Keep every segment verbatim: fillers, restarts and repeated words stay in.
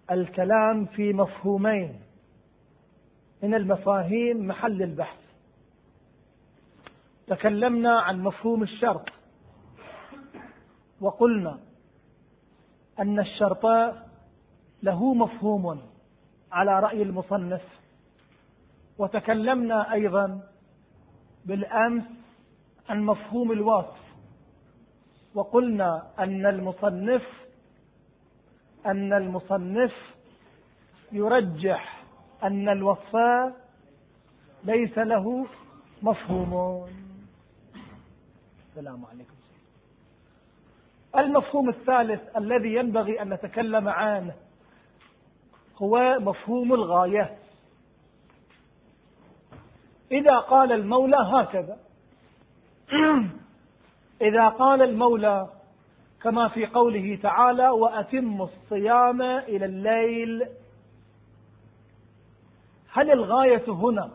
الكلام في مفهومين من المفاهيم محل البحث. تكلمنا عن مفهوم الشرط، وقلنا أن الشرط له مفهوم على رأي المصنف، وتكلمنا أيضا بالأمس عن مفهوم الوصف، وقلنا أن المصنف أن المصنف يرجح أن الوصف ليس له مفهوم. السلام عليكم. المفهوم الثالث الذي ينبغي أن نتكلم عنه هو مفهوم الغاية. إذا قال المولى هكذا إذا قال المولى كما في قوله تعالى: وأتموا الصيام إلى الليل، هل الغاية هنا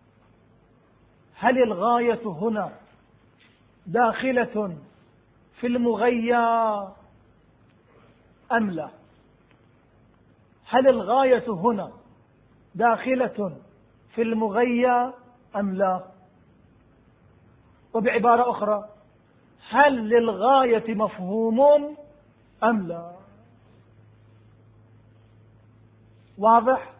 هل الغاية هنا داخلة في المغيى أم لا؟ هل الغاية هنا داخلة في المغيى أم لا؟ وبعبارة أخرى، هل للغاية مفهوم أم لا؟ واضح؟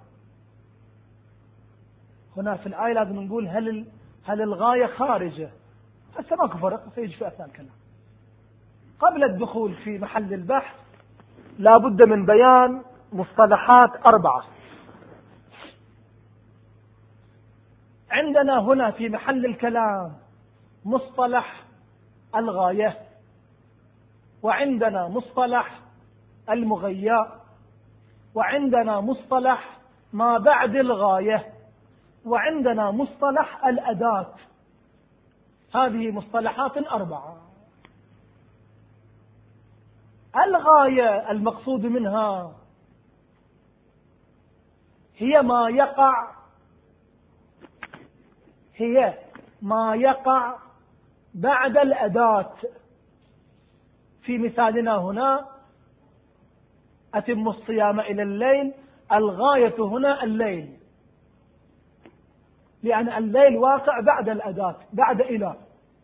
هنا في الآية لازم نقول هل هل الغاية خارجة، هسه ماكو فرق، سيجي في أثناء الكلام. قبل الدخول في محل البحث لا بد من بيان مصطلحات أربعة. عندنا هنا في محل الكلام مصطلح الغاية، وعندنا مصطلح المغيى، وعندنا مصطلح ما بعد الغاية، وعندنا مصطلح الأداة. هذه مصطلحات أربعة. الغاية المقصود منها هي ما يقع هي ما يقع بعد الأداة. في مثالنا هنا أتم الصيام إلى الليل، الغاية هنا الليل، لأن الليل واقع بعد الأداة، بعد إلى.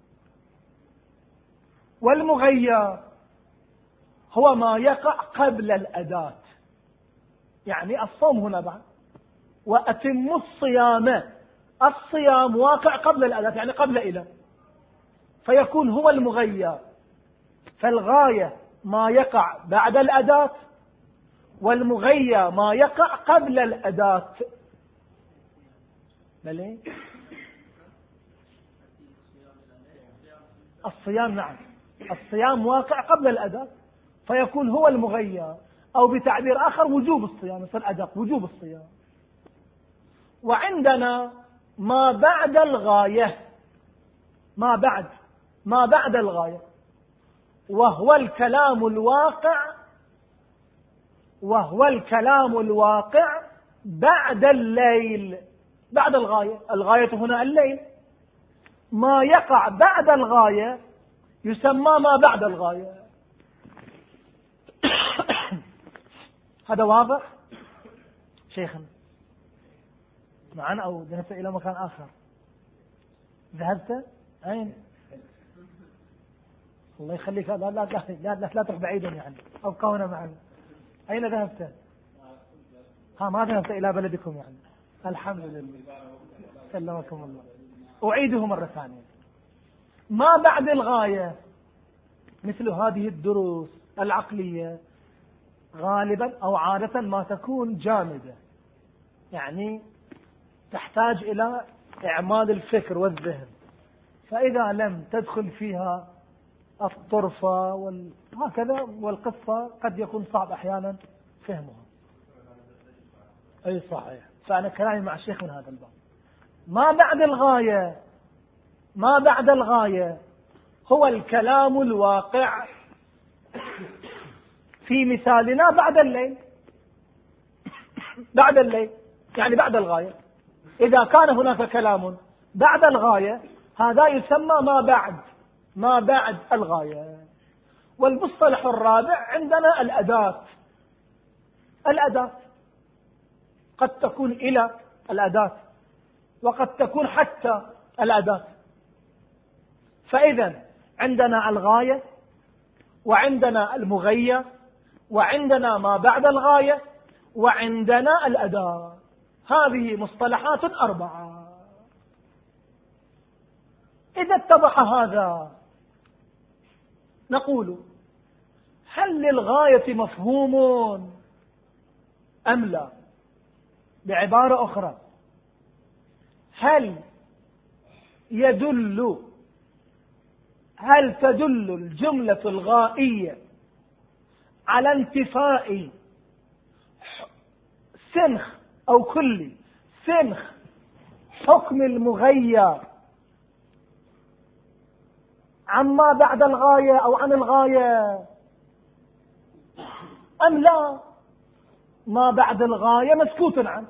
والمغيى هو ما يقع قبل الأداة، يعني الصوم هنا بعد. وأتم الصيام، الصيام واقع قبل الأداة، يعني قبل إلى، فيكون هو المغيى. فالغاية ما يقع بعد الأداة، والمغيى ما يقع قبل الأداة. بلي الصيام، نعم، الصيام واقع قبل الأداة، فيكون هو المغيى، أو بتعبير آخر وجوب الصيام، يصير أداة وجوب الصيام. وعندنا ما بعد الغاية، ما بعد ما بعد الغاية، وهو الكلام الواقع وهو الكلام الواقع بعد الليل، بعد الغاية. الغاية هنا الليل، ما يقع بعد الغاية يسمى ما بعد الغاية. هذا واضح شيخنا معنا، أو ذهبت إلى مكان آخر؟ ذهبت أين؟ الله يخليك، لا لا لا لا, لا, لا تروح بعيدا، يعني أبقى هنا معنا. أين ذهبت؟ ها، ما ذهبت إلى بلدكم يعني؟ الحمد لله، سلمكم الله. أعيده مرة ثانية. ما بعد الغاية مثل هذه الدروس العقلية غالبا أو عادة ما تكون جامدة، يعني تحتاج إلى إعمال الفكر والذهن، فإذا لم تدخل فيها الطرفة وهكذا والقصة قد يكون صعب أحيانا فهمها. أي صحيح. فأنا كلامي مع الشيخ من هذا الباب. ما بعد الغاية ما بعد الغاية هو الكلام الواقع في مثالنا بعد الليل. بعد الليل يعني بعد الغاية. إذا كان هناك كلام بعد الغاية هذا يسمى ما بعد ما بعد الغاية. والمصطلح الرابع عندنا الأداة. الأداة، قد تكون إلى الأداة، وقد تكون حتى الأداة. فإذا عندنا الغاية، وعندنا المغية، وعندنا ما بعد الغاية، وعندنا الأداة. هذه مصطلحات أربعة. إذا اتضح هذا نقول: هل للغاية مفهوم أم لا؟ بعبارة أخرى، هل يدل هل تدل الجملة الغائية على انتفاء سنخ أو كل سنخ حكم المغير عما بعد الغاية أو عن الغاية أم لا؟ ما بعد الغاية مسكوت عنه،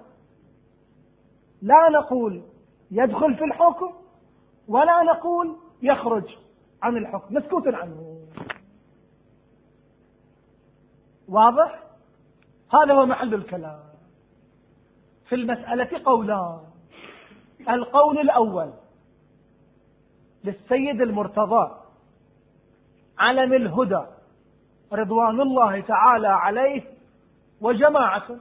لا نقول يدخل في الحكم ولا نقول يخرج عن الحكم، مسكوت عنه. واضح؟ هذا هو محل الكلام. في المسألة قولان: القول الأول للسيد المرتضى علم الهدى رضوان الله تعالى عليه وجماعته،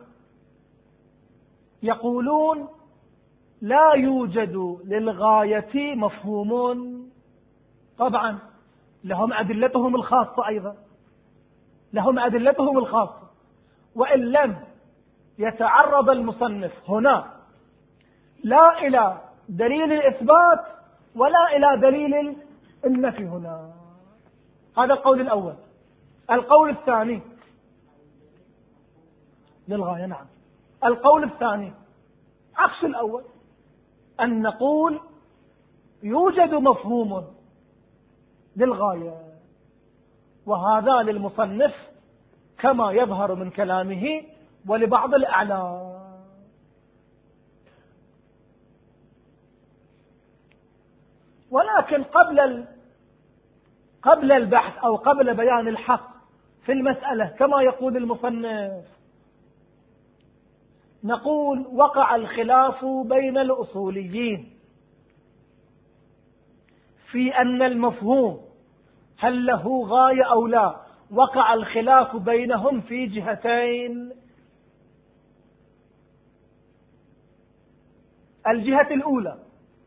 يقولون: لا يوجد للغاية مفهوم. طبعا لهم أدلتهم الخاصة، أيضا لهم أدلتهم الخاصة، وإن لم يتعرض المصنف هنا لا إلى دليل الإثبات ولا إلى دليل النفي هنا. هذا القول الأول. القول الثاني للغاية، نعم. القول الثاني عكس الأول، أن نقول يوجد مفهوم للغاية، وهذا للمصنف كما يظهر من كلامه ولبعض الأعلام. ولكن قبل قبل البحث أو قبل بيان الحق في المسألة كما يقول المصنف، نقول: وقع الخلاف بين الأصوليين في أن المفهوم هل له غاية أو لا. وقع الخلاف بينهم في جهتين: الجهة الأولى،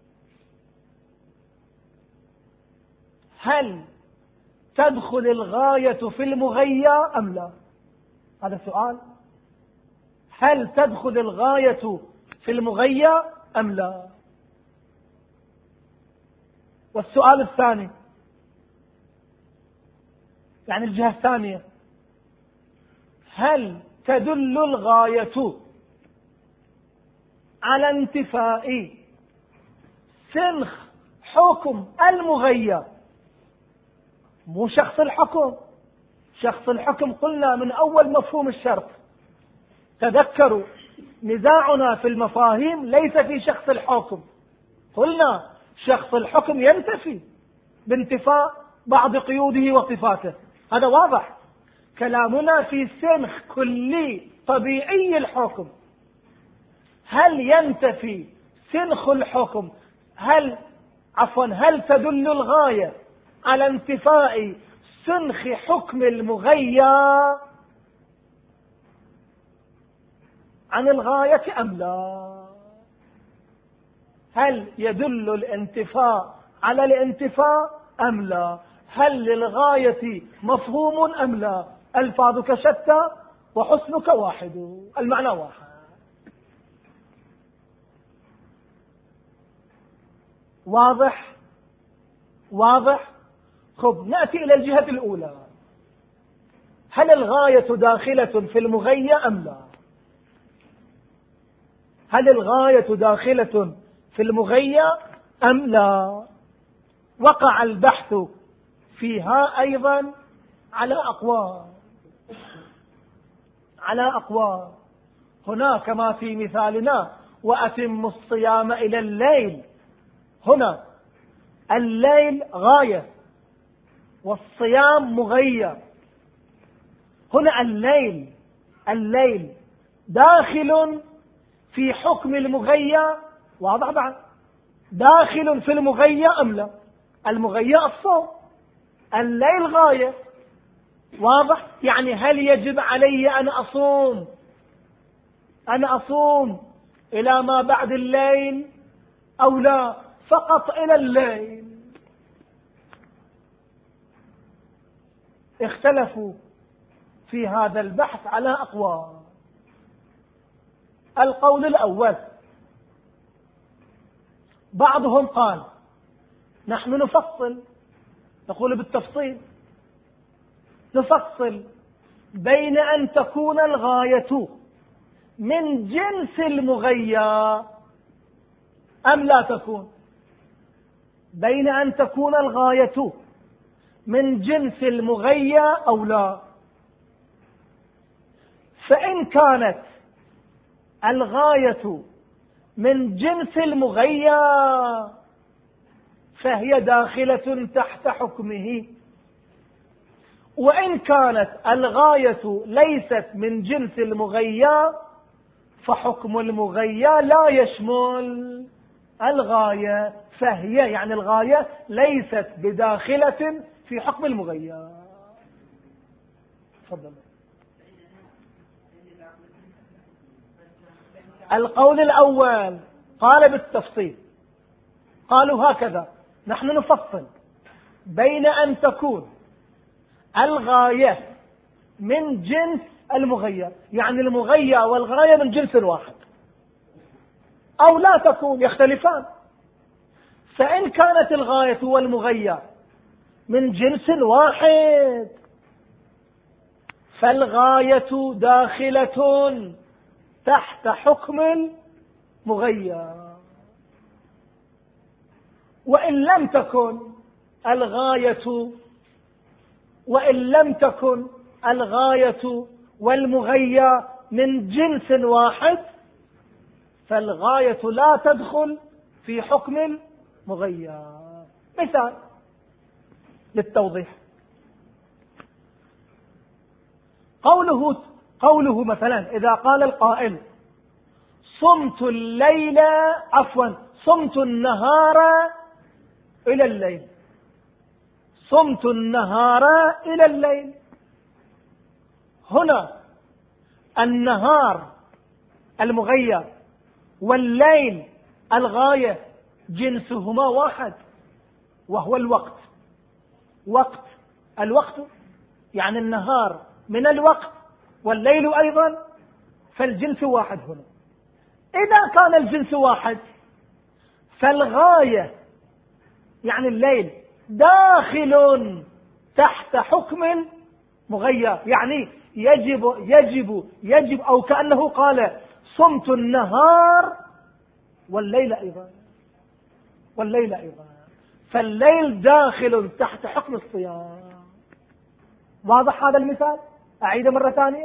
هل تدخل الغاية في المغية أم لا؟ هذا سؤال. هل تدخل الغاية في المغية أم لا؟ والسؤال الثاني، يعني الجهة الثانية، هل تدل الغاية على انتفاء سنخ حكم المغير، مو شخص الحكم. شخص الحكم قلنا من أول مفهوم الشرط، تذكروا نزاعنا في المفاهيم ليس في شخص الحكم، قلنا شخص الحكم ينتفي بانتفاء بعض قيوده وصفاته، هذا واضح. كلامنا في سنخ كلي طبيعي الحكم، هل ينتفي سنخ الحكم، هل عفوا هل تدل الغاية على انتفاء سنخ حكم المغير عن الغاية أم لا؟ هل يدل الانتفاء على الانتفاء أم لا؟ هل للغاية مفهوم أم لا؟ ألفاظك شتى وحسنك واحد، المعنى واحد. واضح واضح. خب نأتي إلى الجهة الأولى، هل الغاية داخلة في المغية أم لا؟ هل الغاية داخلة في المغية أم لا؟ وقع البحث فيها أيضا على أقوال على أقوال هنا كما في مثالنا: وأتم الصيام إلى الليل. هنا الليل غاية والصيام مغير. هنا الليل الليل داخل في حكم المغيى، واضح بعد؟ داخل في المغيى أم لا؟ المغيى الصوم، الليل غاية، واضح؟ يعني هل يجب علي أن أصوم أنا أصوم إلى ما بعد الليل أو لا؟ فقط إلى الليل. اختلفوا في هذا البحث على أقوال. القول الأول، بعضهم قال نحن نفصل، نقول بالتفصيل، نفصل بين أن تكون الغاية من جنس المغيى أم لا تكون، بين أن تكون الغاية من جنس المغيى أو لا. فإن كانت الغاية من جنس المغيى فهي داخلة تحت حكمه، وإن كانت الغاية ليست من جنس المغيى فحكم المغيى لا يشمل الغاية، فهي يعني الغاية ليست بداخلة في حكم المغيى. تفضل. القول الأول قال بالتفصيل، قالوا هكذا: نحن نفصل بين أن تكون الغاية من جنس المغيى، يعني المغيى والغاية من جنس واحد، أو لا تكون، يختلفان. فإن كانت الغاية والمغيى من جنس واحد فالغاية داخلة تحت حكم المغيى، وإن لم تكن الغاية وإن لم تكن الغاية والمغيى من جنس واحد فالغاية لا تدخل في حكم المغيى. مثال للتوضيح، قوله قوله مثلا إذا قال القائل: صمت الليل عفوا صمت النهار إلى الليل، صمت النهار إلى الليل. هنا النهار المغيى والليل الغاية جنسهما واحد، وهو الوقت. وقت الوقت يعني النهار من الوقت والليل أيضا، فالجنس واحد هنا. إذا كان الجنس واحد فالغاية يعني الليل داخل تحت حكم المغيى، يعني يجب يجب يجب أو كأنه قال: صمت النهار والليل أيضا والليل أيضا فالليل داخل تحت حكم الصيام. واضح هذا المثال؟ أعيد مرة ثانية.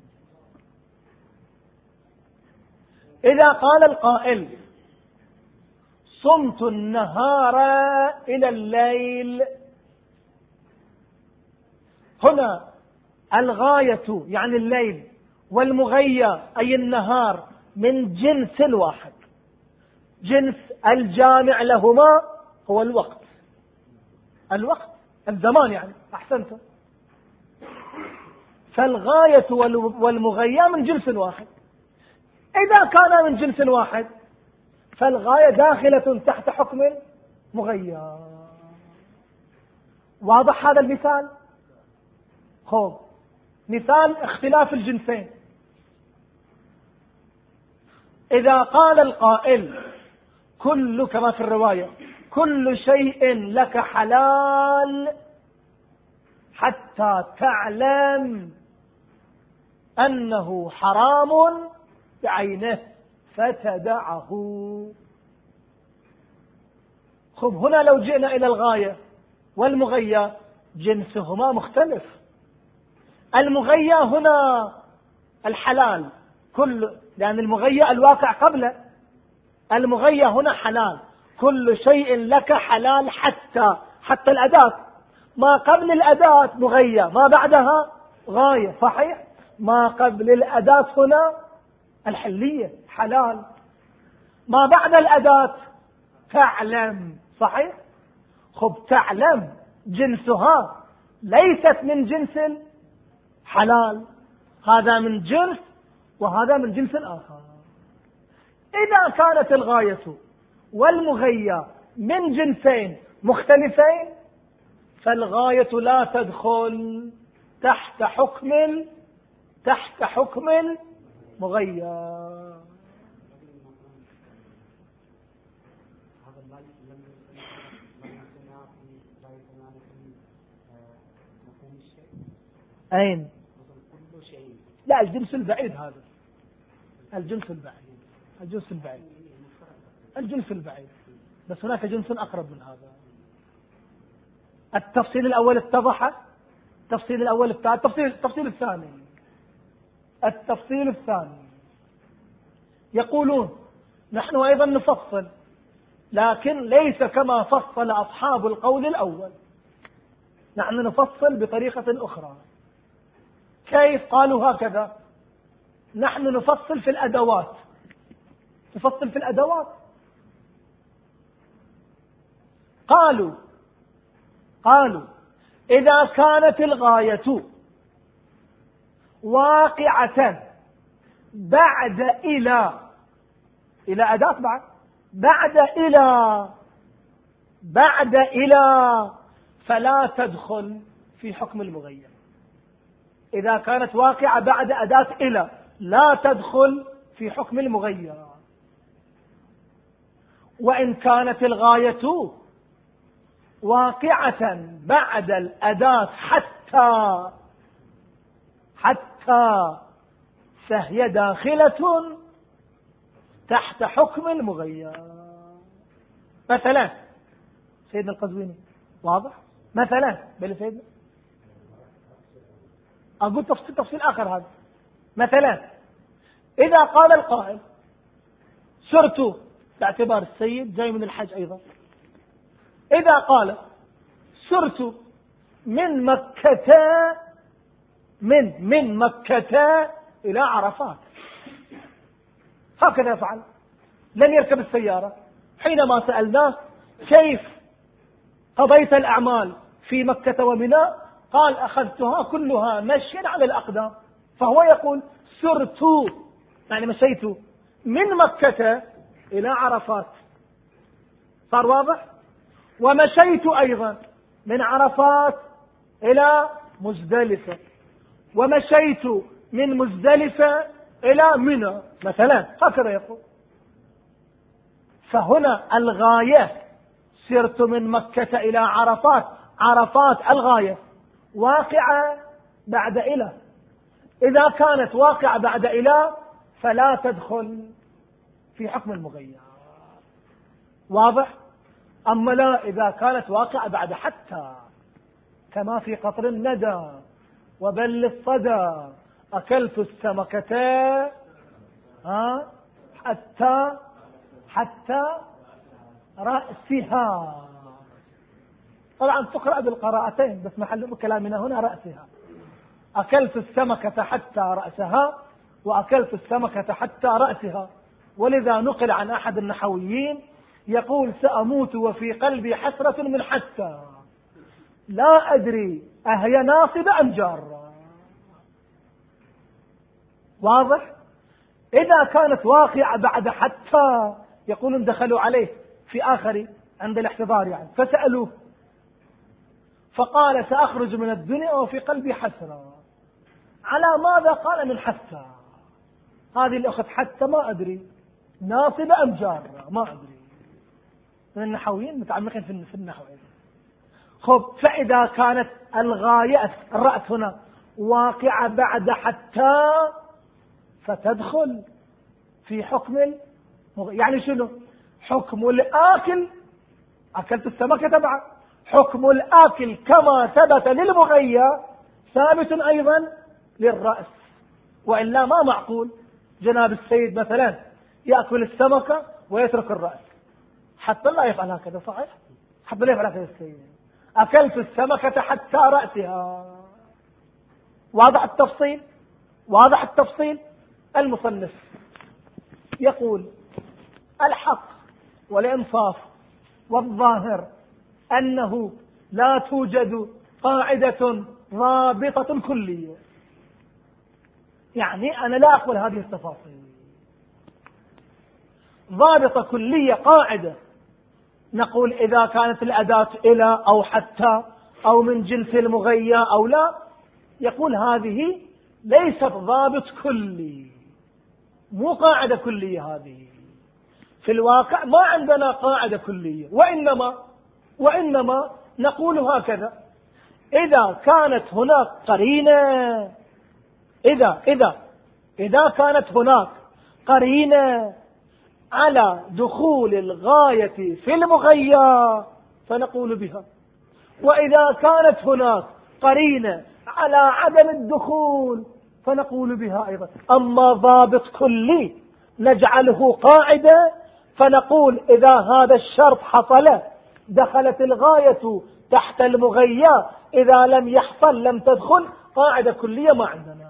إذا قال القائل: صمت النهار إلى الليل، هنا الغاية يعني الليل والمغيى أي النهار من جنس واحد، جنس الجامع لهما هو الوقت. الوقت الزمان يعني، أحسنتم. فالغاية والمغيى من جنس واحد. إذا كان من جنس واحد فالغاية داخلة تحت حكم المغيى. واضح هذا المثال؟ خب مثال اختلاف الجنسين. إذا قال القائل: كل كما في الرواية كل شيء لك حلال حتى تعلم أنه حرام بعينه فتدعه. خب هنا لو جئنا إلى الغاية والمغيى جنسهما مختلف. المغيى هنا الحلال كل، لأن المغيى الواقع قبله، المغيى هنا حلال، كل شيء لك حلال حتى حتى الأداة، ما قبل الأداة مغيى ما بعدها غاية، صحيح؟ ما قبل الأداة هنا الحلية حلال، ما بعد الأداة تعلم. صحيح؟ خب تعلم جنسها ليست من جنس حلال، هذا من جنس وهذا من جنس آخر. إذا كانت الغاية والمغية من جنسين مختلفين فالغاية لا تدخل تحت حكم تحت حكم المغية. أين؟ لا الجنس البعيد، هذا الجنس البعيد الجنس البعيد الجنس البعيد بس هناك جنس أقرب من هذا. التفصيل الأول اتضح، التفصيل الأول التفصيل التفصيل الثاني التفصيل الثاني يقولون نحن أيضا نفصل، لكن ليس كما فصل أصحاب القول الأول، نحن نفصل بطريقة أخرى. كيف؟ قالوا هكذا: نحن نفصل في الأدوات. نفصل في الأدوات. قالوا قالوا إذا كانت الغاية واقعة بعد إلى إلى أداة بعد بعد إلى بعد إلى فلا تدخل في حكم المغير. إذا كانت واقعة بعد أداة إلى لا تدخل في حكم المغير. وإن كانت الغاية واقعة بعد الأداة حتى حتى فهي داخلة تحت حكم المغير. مثلا سيدنا القزويني واضح؟ مثلا بل سيدنا أقول تفصيل تفصيل آخر هذا. مثلا إذا قال القائل سرت، باعتبار السيد جاي من الحج أيضا، إذا قال سرت من مكة من من مكة إلى عرفات، هكذا يفعل، لن يركب السيارة. حينما سألناه كيف قضيت الأعمال في مكة ومنى، قال أخذتها كلها مشيا على الأقدام. فهو يقول سرت يعني مشيت من مكة إلى عرفات، صار واضح؟ ومشيت أيضا من عرفات إلى مزدلفة، ومشيت من مزدلفة إلى منى مثلا، هكذا يقول. فهنا الغاية سرت من مكة إلى عرفات، عرفات الغاية واقعة بعد إلى. إذا كانت واقعة بعد إلى فلا تدخل في حكم المغير. واضح؟ أما لا، إذا كانت واقعة بعد حتى، كما في قطر الندى وبل الصدى أكلت السمكة ها حتى حتى رأسها. طبعا تقرأ بالقراءتين بس محل كلامنا هنا رأسها. أكلت السمكة حتى رأسها وأكلت السمكة حتى رأسها. ولذا نقل عن أحد النحويين يقول سأموت وفي قلبي حسرة من حتى لا أدري أهي ناصبة أم جارة. واضح؟ إذا كانت واقعة بعد حتى يقولون دخلوا عليه في آخر عند الاحتضار يعني فسألوه فقال سأخرج من الدنيا وفي قلبي حسرة. على ماذا؟ قال من حتى. هذه الأخت حتى ما أدري ناصبة أم جارة ما أدري. من النحويين متعمقين في النحو. خب فإذا كانت الغاية الرأس هنا واقعة بعد حتى فتدخل في حكم المغ... يعني شنو؟ حكم الآكل أكلت السمكة تبعا، حكم الآكل كما ثبت للمغير ثابت أيضا للرأس. وإلا ما معقول جناب السيد مثلا يأكل السمكة ويترك الرأس، حتى لا يفعل هكذا. صحيح؟ حتى لا يفعل هكذا السيد. أكلت السمكة حتى رأسها. واضح التفصيل؟ واضح التفصيل؟ المصنف يقول الحق والإنصاف والظاهر أنه لا توجد قاعدة ضابطة كلية. يعني أنا لا أقبل هذه التفاصيل. ضابطة كلية قاعدة نقول إذا كانت الأداة إلى أو حتى أو من جنس المغيى أو لا، يقول هذه ليست ضابط كلي، مو قاعدة كلية. هذه في الواقع ما عندنا قاعدة كلية، وإنما وإنما نقول هكذا: إذا كانت هناك قرينة إذا إذا إذا كانت هناك قرينة على دخول الغاية في المغيى فنقول بها، وإذا كانت هناك قرينة على عدم الدخول فنقول بها أيضا. أما ضابط كلي نجعله قاعدة فنقول إذا هذا الشرط حصل دخلت الغاية تحت المغيى، إذا لم يحصل لم تدخل. قاعدة كلية ما عندنا.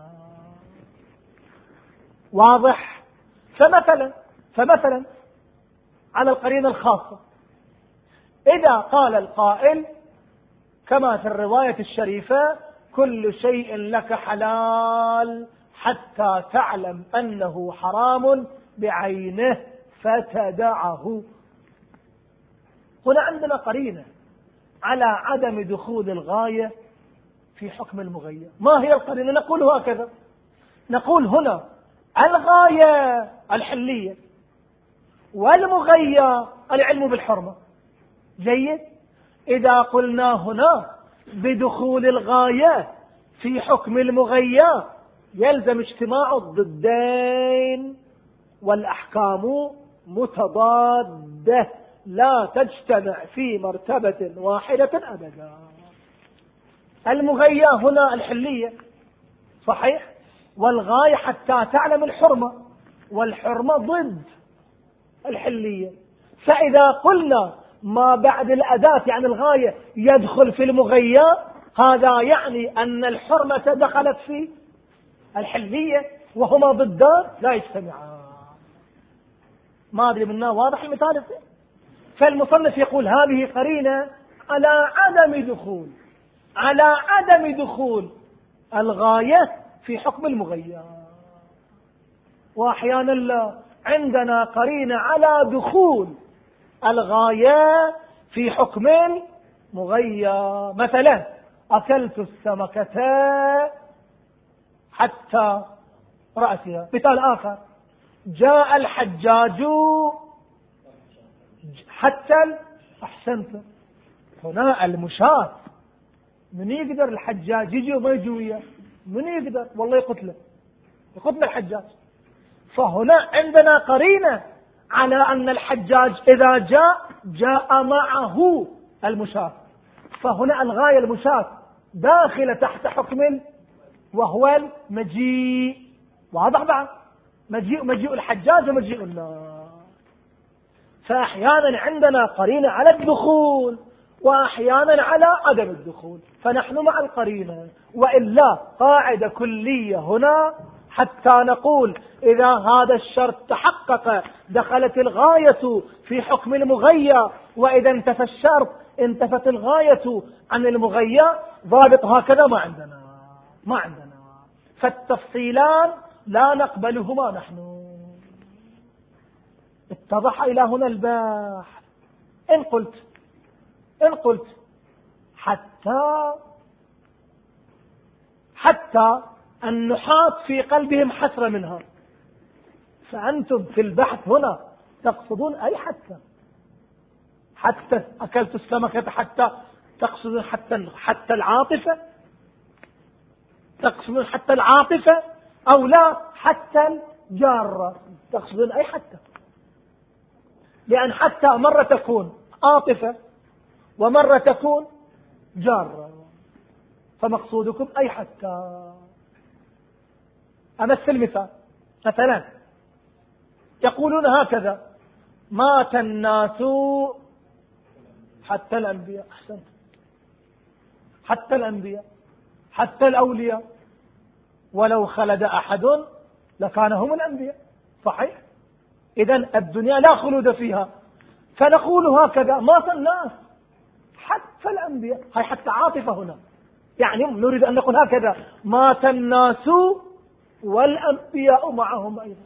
واضح؟ فمثلا فمثلا على القرينة الخاصة، إذا قال القائل كما في الرواية الشريفة: كل شيء لك حلال حتى تعلم أنه حرام بعينه فتدعه. هنا عندنا قرينة على عدم دخول الغاية في حكم المغير. ما هي القرينة؟ نقول هكذا: نقول هنا الغاية الحلية والمغير العلم بالحرمة. جيد؟ إذا قلنا هنا بدخول الغاية في حكم المغير يلزم اجتماع الضدين، والأحكام متضادة لا تجتمع في مرتبة واحدة أبدا. المغير هنا الحلية صحيح، والغاية حتى تعلم الحرمة، والحرمة ضد الحلية. فإذا قلنا ما بعد الأداة يعني الغاية يدخل في المغير، هذا يعني أن الحرمة دخلت في الحلية وهما ضدان لا يجتمعان. ما أدري منا واضح المثال. فالمصنف يقول هذه قرينة على عدم دخول على عدم دخول الغاية في حكم المغير. وأحيانا لا، عندنا قرينة على دخول الغاية في حكم المغير. مثلا أكلت السمكة حتى رأسها. مثال آخر: جاء الحجاج حتى أحسنت. هنا المشاة من يقدر الحجاج يجي وما يجي وياه؟ من يقدر؟ والله يقتله يقتل الحجاج. فهنا عندنا قرينة على أن الحجاج إذا جاء جاء معه المشاة، فهنا الغاية المشاة داخلة تحت حكم وهو المجيء. واضح بعد؟ مجيء مجيء الحجاج ومجيء الناس. فأحيانا عندنا قرينة على الدخول وأحيانا على عدم الدخول، فنحن مع القرينة. وإلا قاعدة كلية هنا حتى نقول إذا هذا الشرط تحقق دخلت الغاية في حكم المغير، وإذا انتفى الشرط انتفت الغاية عن المغير. ضابط هكذا ما عندنا ما عندنا فالتفصيلان لا نقبلهما نحن. اتضح إلى هنا الباحث. إن قلت إن قلت حتى حتى النحاة في قلبهم حسرة منها، فأنتم في البحث هنا تقصدون أي حتى حتى أكلت السمكة حتى تقصدون حتى حتى العاطفة تقصدون حتى العاطفة أو لا حتى الجارة تقصدون أي حتى؟ لأن حتى مرة تكون عاطفة ومرة تكون جارة، فمقصودكم أي حتى. أمثل مثال. مثلا يقولون هكذا: مات الناس حتى الأنبياء. أحسنت. حتى الأنبياء حتى الأولياء ولو خلد أحد لكان هم الأنبياء. صحيح؟ إذن الدنيا لا خلود فيها، فنقول هكذا مات الناس حتى الأنبياء. هاي حتى عاطفة هنا، يعني نريد أن نقول هكذا مات الناس والأنبياء معهم أيضا.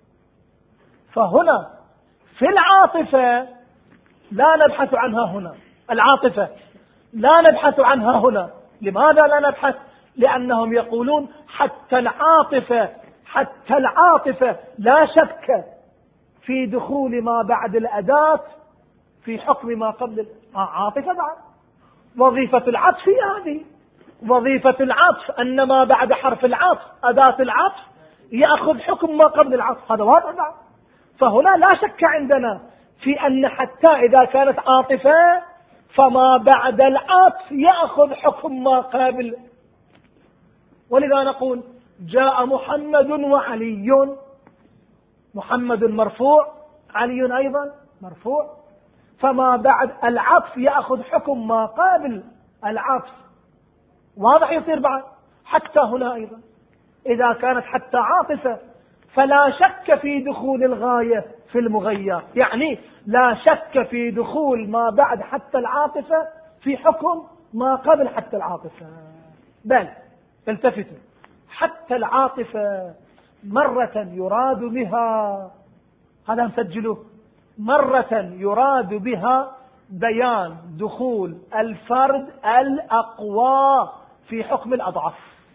فهنا في العاطفة لا نبحث عنها هنا، العاطفة لا نبحث عنها هنا. لماذا لا نبحث؟ لأنهم يقولون حتى العاطفة حتى العاطفة لا شك في دخول ما بعد الأداة في حكم ما قبل. عاطفة بعد وظيفة العطف هذه، وظيفة العطف أن ما بعد حرف العطف أداة العطف يأخذ حكم ما قبل العطف، هذا واضح بعد. فهنا لا شك عندنا في أن حتى إذا كانت عاطفة فما بعد العطف يأخذ حكم ما قبل. ولذا نقول جاء محمد وعلي، محمد مرفوع، علي أيضا مرفوع، فما بعد العطف يأخذ حكم ما قبل العطف. واضح يصير بعد. حتى هنا أيضا إذا كانت حتى عاطفة فلا شك في دخول الغاية في المغير، يعني لا شك في دخول ما بعد حتى العاطفة في حكم ما قبل حتى العاطفة. بل التفتوا، حتى العاطفة مرة يراد بها، هذا نسجله، مرة يراد بها بيان دخول الفرد الأقوى في حكم الأضعف.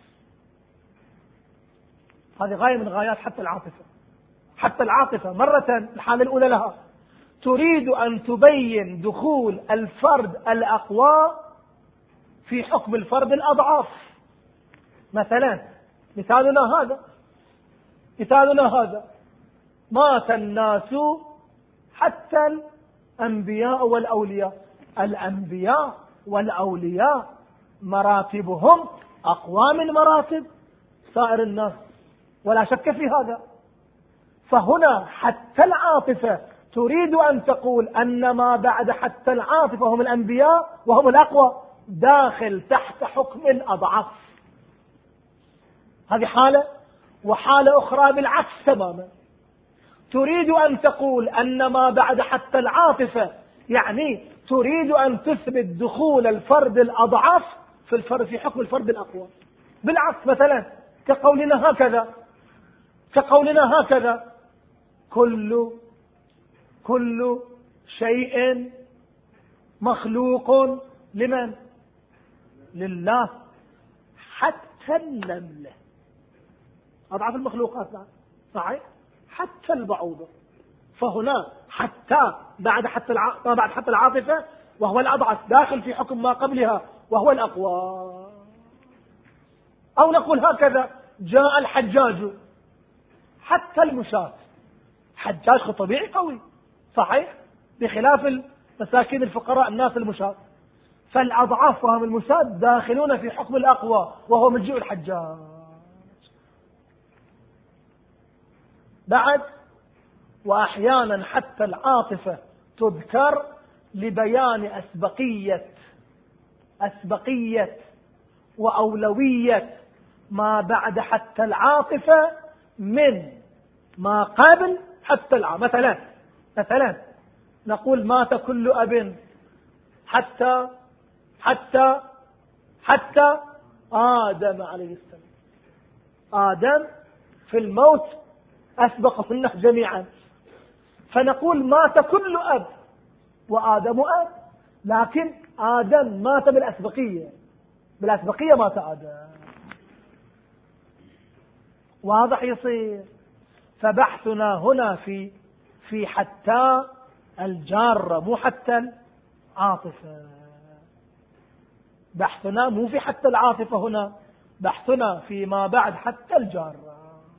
هذه غاية من غايات حتى العاطفة. حتى العاطفة مرة الحالة الأولى لها تريد أن تبين دخول الفرد الأقوى في حكم الفرد الأضعف. مثلا مثالنا هذا مثالنا هذا مات الناس حتى الأنبياء والأولياء. الأنبياء والأولياء مراتبهم أقوى من مراتب سائر الناس، ولا شك في هذا. فهنا حتى العاطفة تريد أن تقول أن ما بعد حتى العاطفة هم الأنبياء وهم الأقوى داخل تحت حكم الأضعف. هذه حالة. وحالة أخرى بالعكس تماما، تريد أن تقول أن ما بعد حتى العاطفة يعني تريد أن تثبت دخول الفرد الأضعف في الفرد في حكم الفرد الأقوى. بالعكس، مثلا كقولنا هكذا كقولنا هكذا كل كل شيء مخلوق لمن؟ لله حتى النملة، أضعف المخلوقات صحيح، حتى البعوضة. فهنا حتى بعد حتى الع... ما بعد حتى العاطفة وهو الأضعف داخل في حكم ما قبلها وهو الأقوى. أو نقول هكذا جاء الحجاج حتى المشاة. حجاج طبيعي قوي صحيح، بخلاف المساكين الفقراء الناس المشاة. فالأضعاف وهم المشاة داخلون في حكم الأقوى وهو مجيء الحجاج. بعد وأحيانا حتى العاطفة تذكر لبيان أسبقية أسبقية وأولوية ما بعد حتى العاطفة من ما قبل حتى العاطفة. مثلا مثلا نقول مات كل أب حتى حتى حتى آدم عليه السلام. آدم في الموت أسبق الناس جميعا، فنقول مات كل أب وآدم أب، لكن آدم مات بالأسبقية بالأسبقية مات آدم. واضح يصير. فبحثنا هنا في في حتى الجارة مو حتى العاطفة. بحثنا مو في حتى العاطفة هنا، بحثنا فيما بعد حتى الجارة.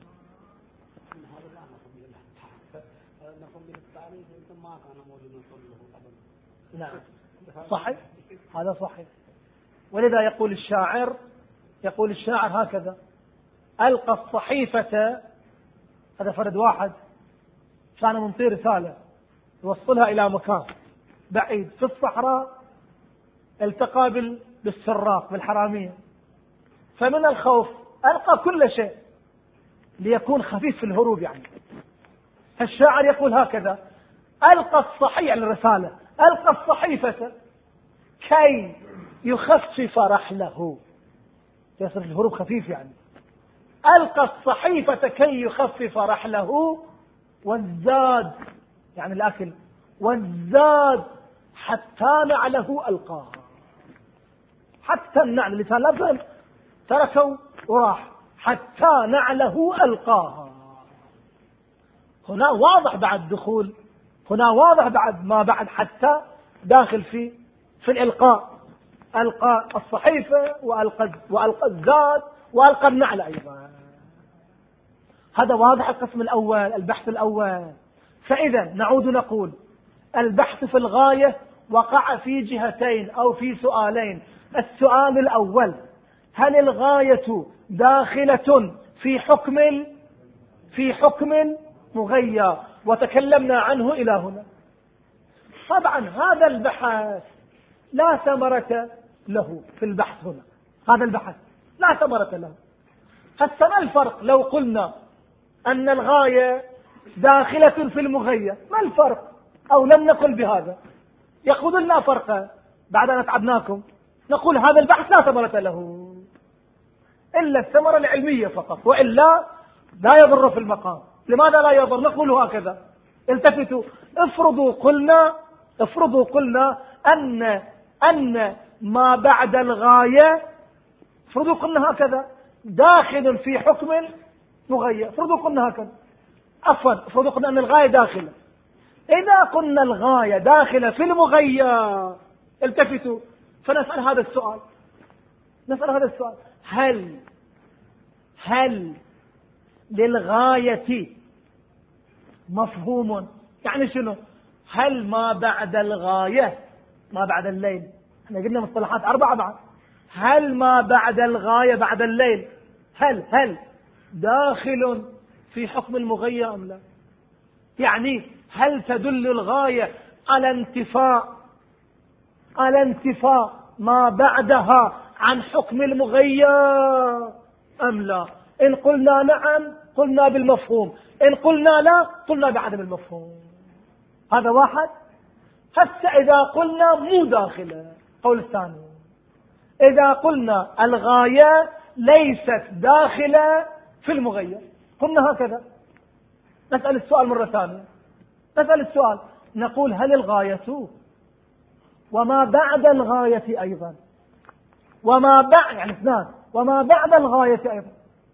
نعم صحيح، هذا صحيح. ولذا يقول الشاعر يقول الشاعر هكذا: ألقى الصحيفة، هذا فرد واحد كان منطي رسالة يوصلها إلى مكان بعيد في الصحراء، التقى بالسراق بالحرامية، فمن الخوف ألقى كل شيء ليكون خفيف في الهروب. يعني الشاعر يقول هكذا: ألقى الصحيح الرسالة، ألقى الصحيفة كي يخفف رحله، يصير الهروب خفيف. يعني ألقى الصحيفة كي يخفف رحله، والزاد يعني الأكل، والزاد حتى نعله ألقاها. حتى النعل اللي كان لابسه تركوا وراح، حتى نعله ألقاها. هنا واضح بعد دخول، هنا واضح بعد ما بعد حتى داخل في في الإلقاء. ألقى الصحيفة وألقى وألقى الزاد وألقى النعل أيضا. هذا واضح القسم الأول، البحث الأول. فإذا نعود نقول البحث في الغاية وقع في جهتين أو في سؤالين. السؤال الأول: هل الغاية داخلة في حكم في حكم مغير؟ وتكلمنا عنه إلى هنا. طبعا هذا البحث لا ثمرة له في البحث هنا، هذا البحث لا ثمرة له. هسه ما الفرق لو قلنا أن الغاية داخلة في المغير؟ ما الفرق؟ أو لم نقل بهذا، يقول لنا فرقا بعد أن أتعبناكم. نقول هذا البحث لا ثمرة له إلا الثمرة العلمية فقط، وإلا لا يضر في المقام. لماذا لا يضر؟ نقول هكذا: التفتوا، افرضوا قلنا افرضوا قلنا أن أن ما بعد الغاية، افرضوا قلنا هكذا، داخل في حكم مغير. افرضوا قلنا هكذا، عفوا افرضوا قلنا أن الغاية داخلة. إذا قلنا الغاية داخلة في المغير، التفتوا، فنسأل هذا السؤال نسأل هذا السؤال: هل هل للغاية مفهوم؟ يعني شنو؟ هل ما بعد الغاية، ما بعد الليل، احنا قلنا مصطلحات أربعة بعد، هل ما بعد الغاية بعد الليل هل هل داخل في حكم المغير أم لا؟ يعني هل تدل الغاية على انتفاء على انتفاء ما بعدها عن حكم المغير أم لا؟ إن قلنا نعم قلنا بالمفهوم، إن قلنا لا قلنا بعدم المفهوم. هذا واحد. حتى إذا قلنا مو داخلة، قول الثاني: إذا قلنا الغاية ليست داخلة في المغير، قلنا هكذا، نسأل السؤال مرة ثانية، نسأل السؤال نقول: هل الغاية وما بعد الغاية أيضا، وما بعد يعني اثنان، وما بعد الغاية أيضا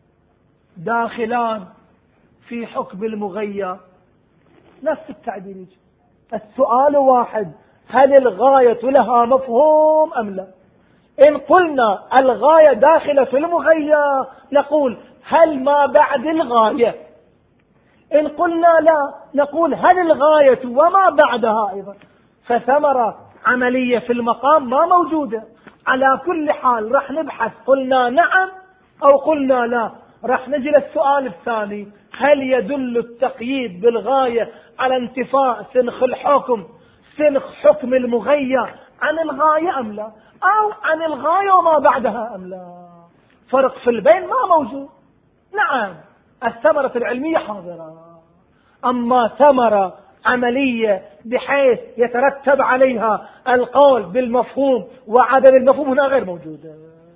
داخلان في حكم المغير؟ نفس التعبير. السؤال واحد: هل الغاية لها مفهوم أم لا؟ إن قلنا الغاية داخلة في المغير نقول: هل ما بعد الغاية؟ إن قلنا لا نقول: هل الغاية وما بعدها أيضا؟ فثمرة عملية في المقام ما موجودة. على كل حال رح نبحث، قلنا نعم أو قلنا لا. رح نجي للسؤال الثاني: هل يدل التقييد بالغاية على انتفاء سنخ الحكم سنخ حكم المغير عن الغاية أم لا، أو عن الغاية وما بعدها أم لا؟ فرق في البين ما موجود. نعم الثمرة العلمية حاضرة، أما ثمرة عملية بحيث يترتب عليها القول بالمفهوم وعدم المفهوم هنا غير موجودة.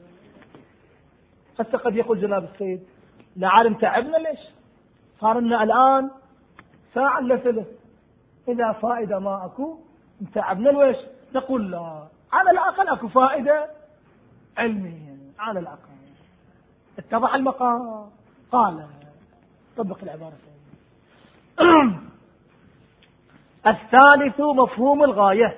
حتى قد يقول جناب السيد: لا عالم تعبنا، ليش صار لنا الآن ساعة إلا ثلث، إذا فائدة ما أكو تعبنا ليش؟ نقول: لا، على الأقل أكو فائدة علمية، على الأقل اتضح المقام. قال: طبق العبارة. الثالث مفهوم الغاية.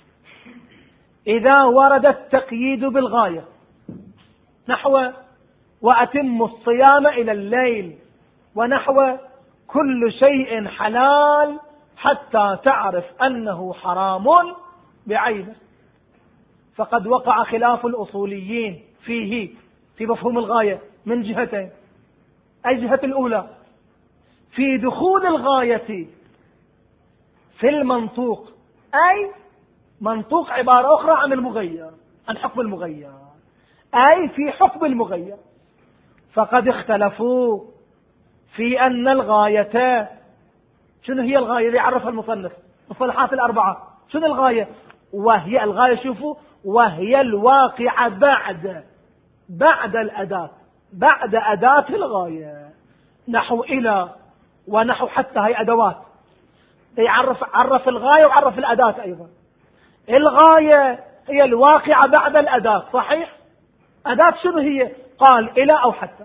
إذا ورد التقييد بالغاية نحو وأتم الصيام إلى الليل، ونحو كل شيء حلال حتى تعرف أنه حرام بعينه، فقد وقع خلاف الأصوليين فيه في مفهوم الغاية من جهتين. أي جهة الأولى في دخول الغاية في المنطوق، أي منطوق عبارة أخرى عن المغير، عن حكم المغير، أي في حكم المغير. فقد اختلفوا في أن الغاية، شنو هي الغاية اللي عرفها المصنف مصطلحات الأربعة؟ شنو الغاية؟ وهي الغاية، شوفوا، وهي الواقعة بعد بعد الأداة، بعد أداة الغاية. نحو إلى ونحو حتى، هي أدوات يعرف عرف الغاية وعرف الأداة أيضا. الغاية هي الواقعة بعد الأداة، صحيح؟ أداة شنو هي؟ قال إلى أو حتى.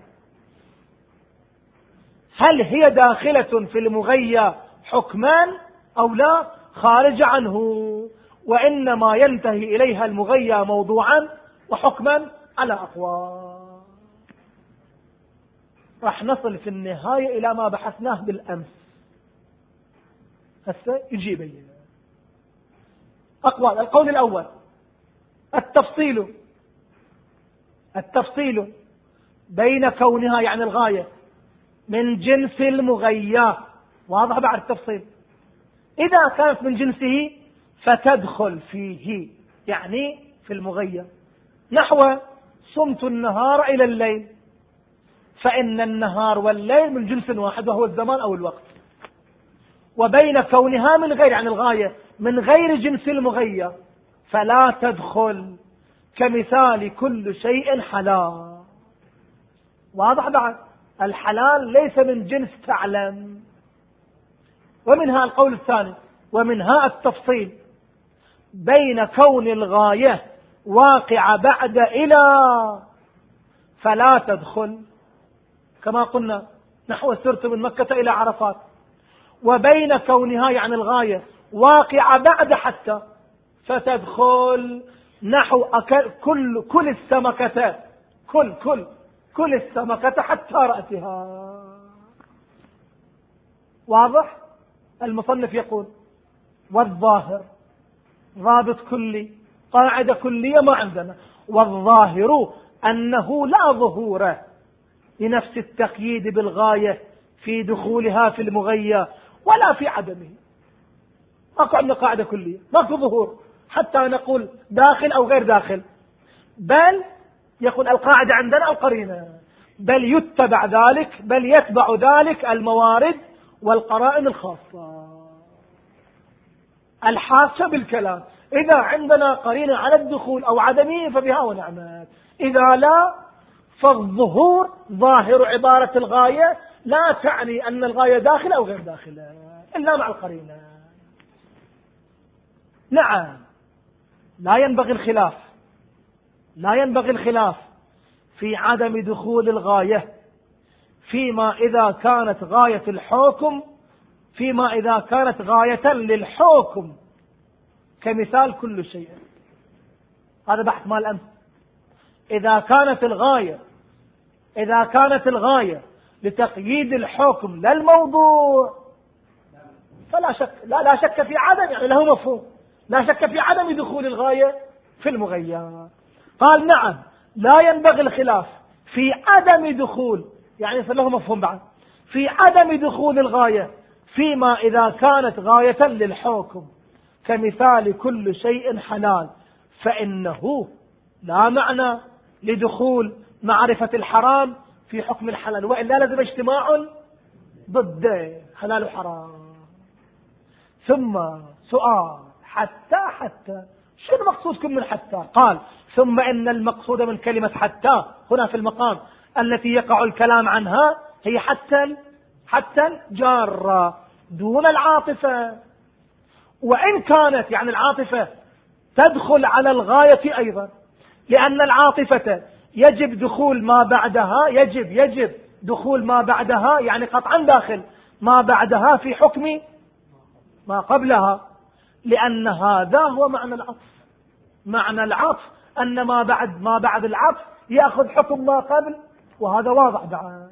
هل هي داخلة في المغيى حكمان أو لا؟ خارج عنه، وإنما ينتهي إليها المغيى موضوعا وحكما على أقوال. راح نصل في النهاية إلى ما بحثناه بالأمس. هسه يجيب أقوال. القول الأول التفصيل التفصيل بين كونها، يعني الغاية، من جنس المغيى. واضح بعد التفصيل؟ إذا كانت من جنسه فتدخل فيه، يعني في المغيى. نحو صمت النهار إلى الليل، فإن النهار والليل من جنس واحد وهو الزمان أو الوقت. وبين كونها من غير، يعني الغاية من غير جنس المغيى، فلا تدخل، كمثال كل شيء حلال. واضح بعد؟ الحلال ليس من جنس تعلم. ومنها القول الثاني، ومنها التفصيل بين كون الغاية واقع بعد إلى فلا تدخل، كما قلنا نحو سرت من مكة إلى عرفات. وبين كونها، يعني الغاية، واقع بعد حتى، فتدخل، نحو أكل كل كل السمكة كل كل كل السمكة حتى رأتها. واضح؟ المصنف يقول والظاهر ضابط كلي، قاعدة كلية ما عندنا. والظاهر أنه لا ظهور لنفس التقييد بالغاية في دخولها في المغيى ولا في عدمه. ماكو عندنا قاعدة كلية، ماكو ظهور حتى نقول داخل أو غير داخل، بل يقول القاعدة عندنا القرينة، بل يتبع ذلك بل يتبع ذلك الموارد والقرائن الخاصة الحاسة بالكلام. إذا عندنا قرينة على الدخول أو عدمه فبها ونعمت، إذا لا فالظهور ظاهر عبارة الغاية لا تعني أن الغاية داخل أو غير داخلة إلا مع القرينة. نعم، لا ينبغي الخلاف لا ينبغي الخلاف في عدم دخول الغاية فيما إذا كانت غاية الحكم فيما إذا كانت غاية للحكم، كمثال كل شيء. هذا بحث مال أمس. إذا كانت الغاية إذا كانت الغاية لتقييد الحكم للموضوع فلا شك لا, لا شك في عدم، يعني له مفهوم، لا شك في عدم دخول الغاية في المغير. قال نعم، لا ينبغي الخلاف في عدم دخول، يعني يصير له مفهوم بعد، في عدم دخول الغاية فيما إذا كانت غاية للحكم، كمثال كل شيء حلال، فإنه لا معنى لدخول معرفة الحرام في حكم الحلال، وإلا لازم اجتماع ضده، حلال وحرام. ثم سؤال حتى حتى شنو مقصودكم من حتى؟ قال ثم إن المقصود من كلمة حتى هنا في المقام التي يقع الكلام عنها هي حتى حتى الجارة دون العاطفة، وإن كانت يعني العاطفة تدخل على الغاية أيضا، لأن العاطفة يجب دخول ما بعدها يجب يجب دخول ما بعدها، يعني قطعا داخل ما بعدها في حكم ما قبلها، لأن هذا هو معنى العطف. معنى العطف أن ما بعد ما بعد العطف يأخذ حكم ما قبل، وهذا واضح بعد.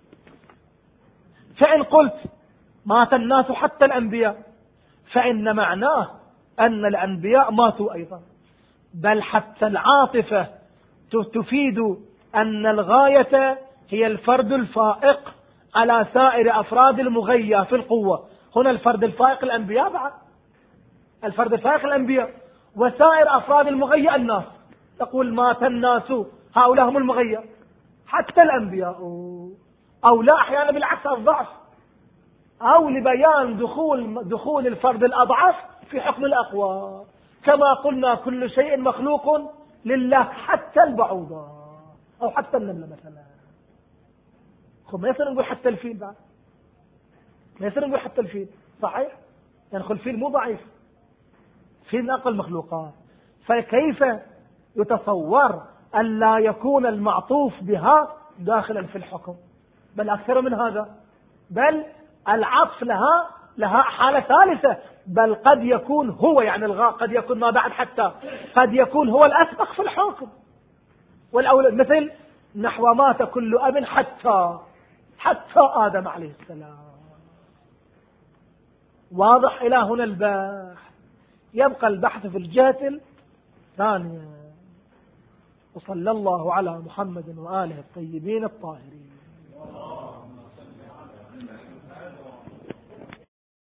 فإن قلت مات الناس حتى الأنبياء، فإن معناه أن الأنبياء ماتوا أيضا، بل حتى العاطفة تفيد أن الغاية هي الفرد الفائق على سائر أفراد المغيى في القوة. هنا الفرد الفائق الأنبياء، بعد الفرد الفائق الأنبياء، وسائر أفراد المغيى الناس. تقول مات الناس، هؤلاء هم المغيى، حتى الأنبياء، أو لا أحيانا بالعكس الضعف، أو لبيان دخول دخول الفرد الأضعف في حكم الأقوى، كما قلنا كل شيء مخلوق لله حتى البعوضة أو حتى النملة مثلا. ما يصير نقول حتى الفيل بعد، ما يصير نقول حتى الفيل، صحيح؟ يعني الفيل مو ضعيف، فيل من أقل المخلوقات. فكيف يتصور أن لا يكون المعطوف بها داخلا في الحكم؟ بل أكثر من هذا، بل العطف لها لها حالة ثالثة، بل قد يكون هو يعني الغاء، قد يكون ما بعد حتى، قد يكون هو الأسبق في الحكم والأولى، مثل نحو مات كل أب حتى حتى آدم عليه السلام. واضح إلى هنا البحث؟ يبقى البحث في الجهة الثانية. وصلى الله على محمد وآله الطيبين الطاهرين.